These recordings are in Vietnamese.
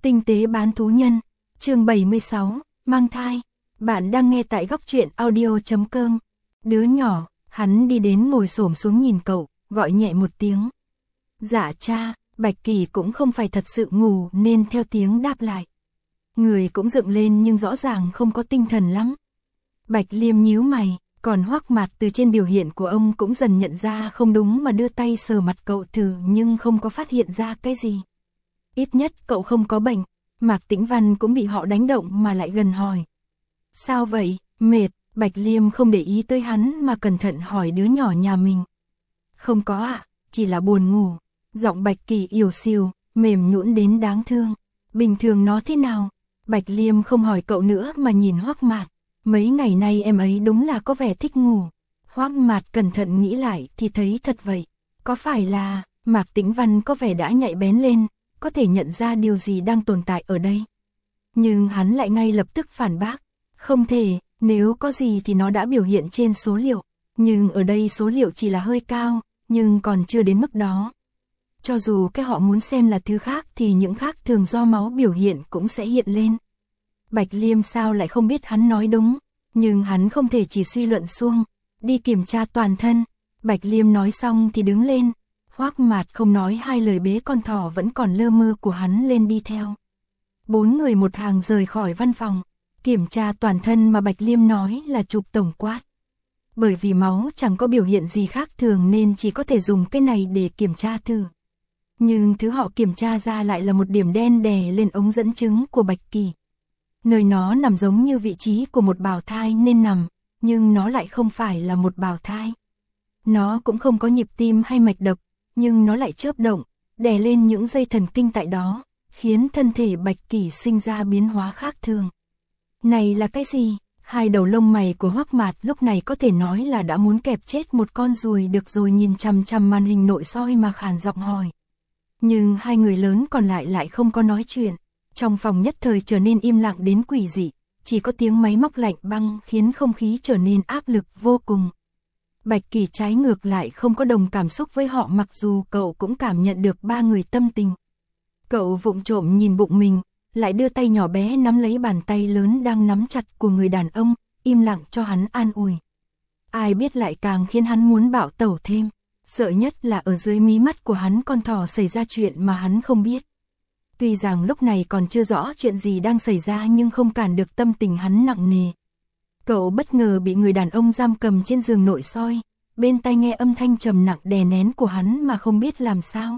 Tinh tế bán thú nhân, chương 76, mang thai. Bạn đang nghe tại góc truyện audio.com. Đứa nhỏ, hắn đi đến ngồi xổm xuống nhìn cậu, gọi nhẹ một tiếng. Dạ cha, Bạch Kỳ cũng không phải thật sự ngủ nên theo tiếng đáp lại. Người cũng dựng lên nhưng rõ ràng không có tinh thần lắm. Bạch Liêm nhíu mày, còn Hoắc Mạt từ trên biểu hiện của ông cũng dần nhận ra không đúng mà đưa tay sờ mặt cậu thử nhưng không có phát hiện ra cái gì. Ít nhất cậu không có bệnh. Mạc Tĩnh Văn cũng bị họ đánh động mà lại gần hỏi. Sao vậy, mệt? Bạch Liêm không để ý tới hắn mà cẩn thận hỏi đứa nhỏ nhà mình. Không có ạ, chỉ là buồn ngủ. Giọng Bạch Kỳ ỉu xìu, mềm nhũn đến đáng thương. Bình thường nó thế nào? Bạch Liêm không hỏi cậu nữa mà nhìn Hoắc Mạt. Mấy ngày nay em ấy đúng là có vẻ thích ngủ. Hoắc Mạt cẩn thận nghĩ lại thì thấy thật vậy. Có phải là Mạc Tĩnh Văn có vẻ đã nhạy bén lên, có thể nhận ra điều gì đang tồn tại ở đây. Nhưng hắn lại ngay lập tức phản bác. Không thể, nếu có gì thì nó đã biểu hiện trên số liệu. Nhưng ở đây số liệu chỉ là hơi cao, nhưng còn chưa đến mức đó. Cho dù cái họ muốn xem là thứ khác thì những khác thường do máu biểu hiện cũng sẽ hiện lên. Bạch Liêm sao lại không biết hắn nói đúng, nhưng hắn không thể chỉ suy luận suông, đi kiểm tra toàn thân. Bạch Liêm nói xong thì đứng lên. Hoắc Mạt không nói hai lời bế con thỏ vẫn còn lơ mơ của hắn lên đi theo. 4 người một hàng rời khỏi văn phòng, kiểm tra toàn thân mà Bạch Liêm nói là chụp tổng quát. Bởi vì máu chẳng có biểu hiện gì khác thường nên chỉ có thể dùng cái này để kiểm tra thử. Nhưng thứ họ kiểm tra ra lại là một điểm đen đè lên ống dẫn chứng của Bạch Kỳ. Nơi nó nằm giống như vị trí của một bào thai nên nằm, nhưng nó lại không phải là một bào thai. Nó cũng không có nhịp tim hay mạch đập, nhưng nó lại chớp động, đè lên những dây thần kinh tại đó, khiến thân thể Bạch Kỳ sinh ra biến hóa khác thường. Này là cái gì? Hai đầu lông mày của Hoắc Mạt lúc này có thể nói là đã muốn kẹp chết một con ruồi được rồi, nhìn chằm chằm màn hình nội soi mà khàn giọng hỏi. Nhưng hai người lớn còn lại không có nói chuyện. Trong phòng nhất thời trở nên im lặng đến quỷ dị, chỉ có tiếng máy móc lạnh băng khiến không khí trở nên áp lực vô cùng. Bạch Kỳ trái ngược lại không có đồng cảm xúc với họ, mặc dù cậu cũng cảm nhận được ba người tâm tình. Cậu vụng trộm nhìn bụng mình, lại đưa tay nhỏ bé nắm lấy bàn tay lớn đang nắm chặt của người đàn ông, im lặng cho hắn an ủi. Ai biết lại càng khiến hắn muốn bạo tẩu thêm. Sợ nhất là ở dưới mí mắt của hắn con thỏ xảy ra chuyện mà hắn không biết. Tuy rằng lúc này còn chưa rõ chuyện gì đang xảy ra nhưng không cản được tâm tình hắn nặng nề. Cậu bất ngờ bị người đàn ông giam cầm trên giường nội soi, bên tai nghe âm thanh trầm nặng đè nén của hắn mà không biết làm sao.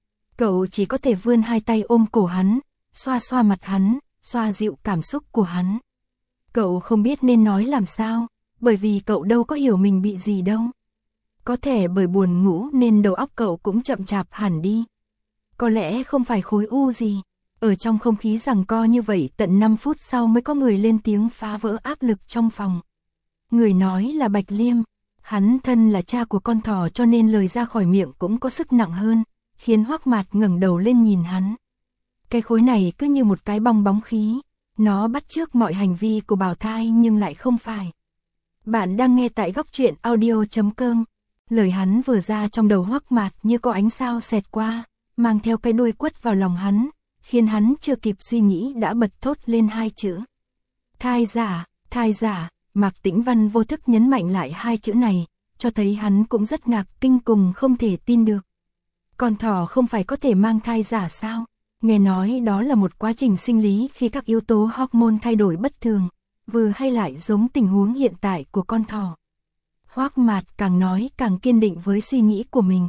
Cậu chỉ có thể vươn hai tay ôm cổ hắn, xoa xoa mặt hắn, xoa dịu cảm xúc của hắn. Cậu không biết nên nói làm sao, bởi vì cậu đâu có hiểu mình bị gì đâu. Có thể bởi buồn ngủ nên đầu óc cậu cũng chậm chạp hẳn đi. Có lẽ không phải khối u gì. Ở trong không khí giằng co như vậy tận 5 phút sau mới có người lên tiếng phá vỡ áp lực trong phòng. Người nói là Bạch Liêm. Hắn thân là cha của con thỏ cho nên lời ra khỏi miệng cũng có sức nặng hơn, khiến Hoắc Mạt ngẩng đầu lên nhìn hắn. Cái khối này cứ như một cái bong bóng khí. Nó bắt chước mọi hành vi của bào thai nhưng lại không phải. Bạn đang nghe tại góc truyện audio.com. Lời hắn vừa ra trong đầu Hoắc Mạt như có ánh sao xẹt qua, mang theo cái đuôi quất vào lòng hắn, khiến hắn chưa kịp suy nghĩ đã bật thốt lên hai chữ. Thai giả, thai giả. Mạc Tĩnh Văn vô thức nhấn mạnh lại hai chữ này, cho thấy hắn cũng rất ngạc kinh cùng không thể tin được. Con thỏ không phải có thể mang thai giả sao? Nghe nói đó là một quá trình sinh lý khi các yếu tố hormone thay đổi bất thường, vừa hay lại giống tình huống hiện tại của con thỏ. Hoắc Mạt càng nói càng kiên định với suy nghĩ của mình.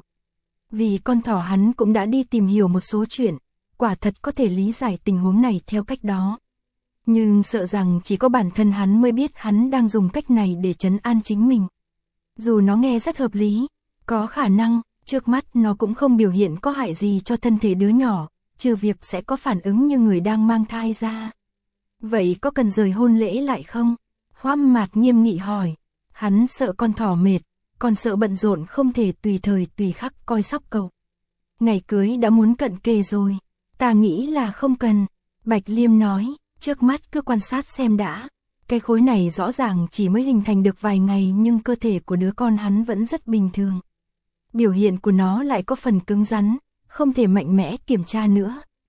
Vì con thỏ hắn cũng đã đi tìm hiểu một số chuyện, quả thật có thể lý giải tình huống này theo cách đó. Nhưng sợ rằng chỉ có bản thân hắn mới biết hắn đang dùng cách này để trấn an chính mình. Dù nó nghe rất hợp lý, có khả năng, trước mắt nó cũng không biểu hiện có hại gì cho thân thể đứa nhỏ, trừ việc sẽ có phản ứng như người đang mang thai ra. Vậy có cần rời hôn lễ lại không? Hoắc Mạt nghiêm nghị hỏi. Hắn sợ con thỏ mệt, còn sợ bận rộn không thể tùy thời tùy khắc coi sóc cậu. Ngày cưới đã muốn cận kề rồi, ta nghĩ là không cần. Bạch Liêm nói, trước mắt cứ quan sát xem đã. Cái khối này rõ ràng chỉ mới hình thành được vài ngày nhưng cơ thể của đứa con hắn vẫn rất bình thường. Biểu hiện của nó lại có phần cứng rắn, không thể mạnh mẽ kiểm tra nữa,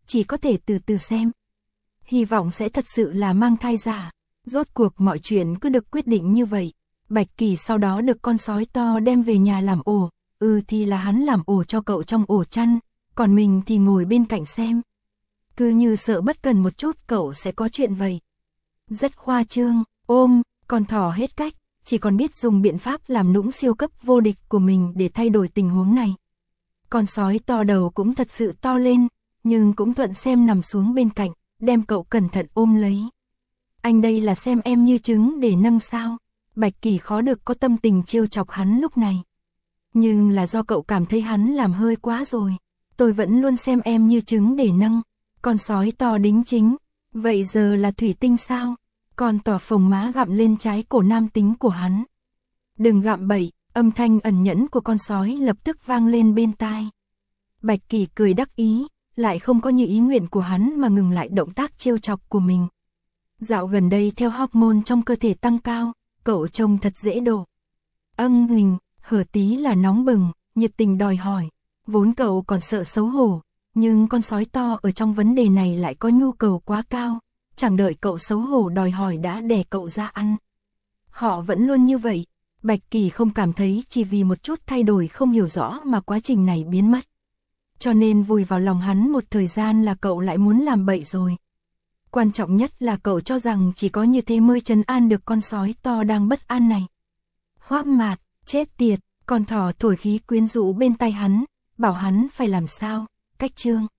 chỉ có thể từ từ xem. Hy vọng sẽ thật sự là mang thai giả. Rốt cuộc mọi chuyện cứ được quyết định như vậy. Bạch Kỳ sau đó được con sói to đem về nhà làm ổ. Thì là hắn làm ổ cho cậu trong ổ chăn, còn mình thì ngồi bên cạnh xem. Cứ như sợ bất cần một chút cậu sẽ có chuyện vậy. Rất khoa trương, con thỏ hết cách, chỉ còn biết dùng biện pháp làm nũng siêu cấp vô địch của mình để thay đổi tình huống này. Con sói to đầu cũng thật sự to lên, nhưng cũng thuận xem nằm xuống bên cạnh, đem cậu cẩn thận ôm lấy. Anh đây là xem em như trứng để nâng sao? Bạch Kỳ khó được có tâm tình trêu chọc hắn lúc này. Nhưng là do cậu cảm thấy hắn làm hơi quá rồi. Tôi vẫn luôn xem em như trứng để nâng. Con sói to đính chính. Vậy giờ là thủy tinh sao? Con tỏ phồng má gặm lên trái cổ nam tính của hắn. Đừng gặm bậy, âm thanh ẩn nhẫn của con sói lập tức vang lên bên tai. Bạch Kỳ cười đắc ý, lại không có như ý nguyện của hắn mà ngừng lại động tác trêu chọc của mình. Dạo gần đây theo hormone trong cơ thể tăng cao, cậu trông thật dễ đổ. Hở tí là nóng bừng, nhiệt tình đòi hỏi. Vốn cậu còn sợ xấu hổ, nhưng con sói to ở trong vấn đề này lại có nhu cầu quá cao. Chẳng đợi cậu xấu hổ đòi hỏi đã đè cậu ra ăn. Họ vẫn luôn như vậy. Bạch Kỳ không cảm thấy chỉ vì một chút thay đổi không hiểu rõ mà quá trình này biến mất. Cho nên vùi vào lòng hắn một thời gian là cậu lại muốn làm bậy rồi. Quan trọng nhất là cậu cho rằng chỉ có như thế mới trấn an được con sói to đang bất an này. Hoác Mạt, chết tiệt, con thỏ thổi khí quyến rũ bên tai hắn, bảo hắn phải làm sao, cách chương.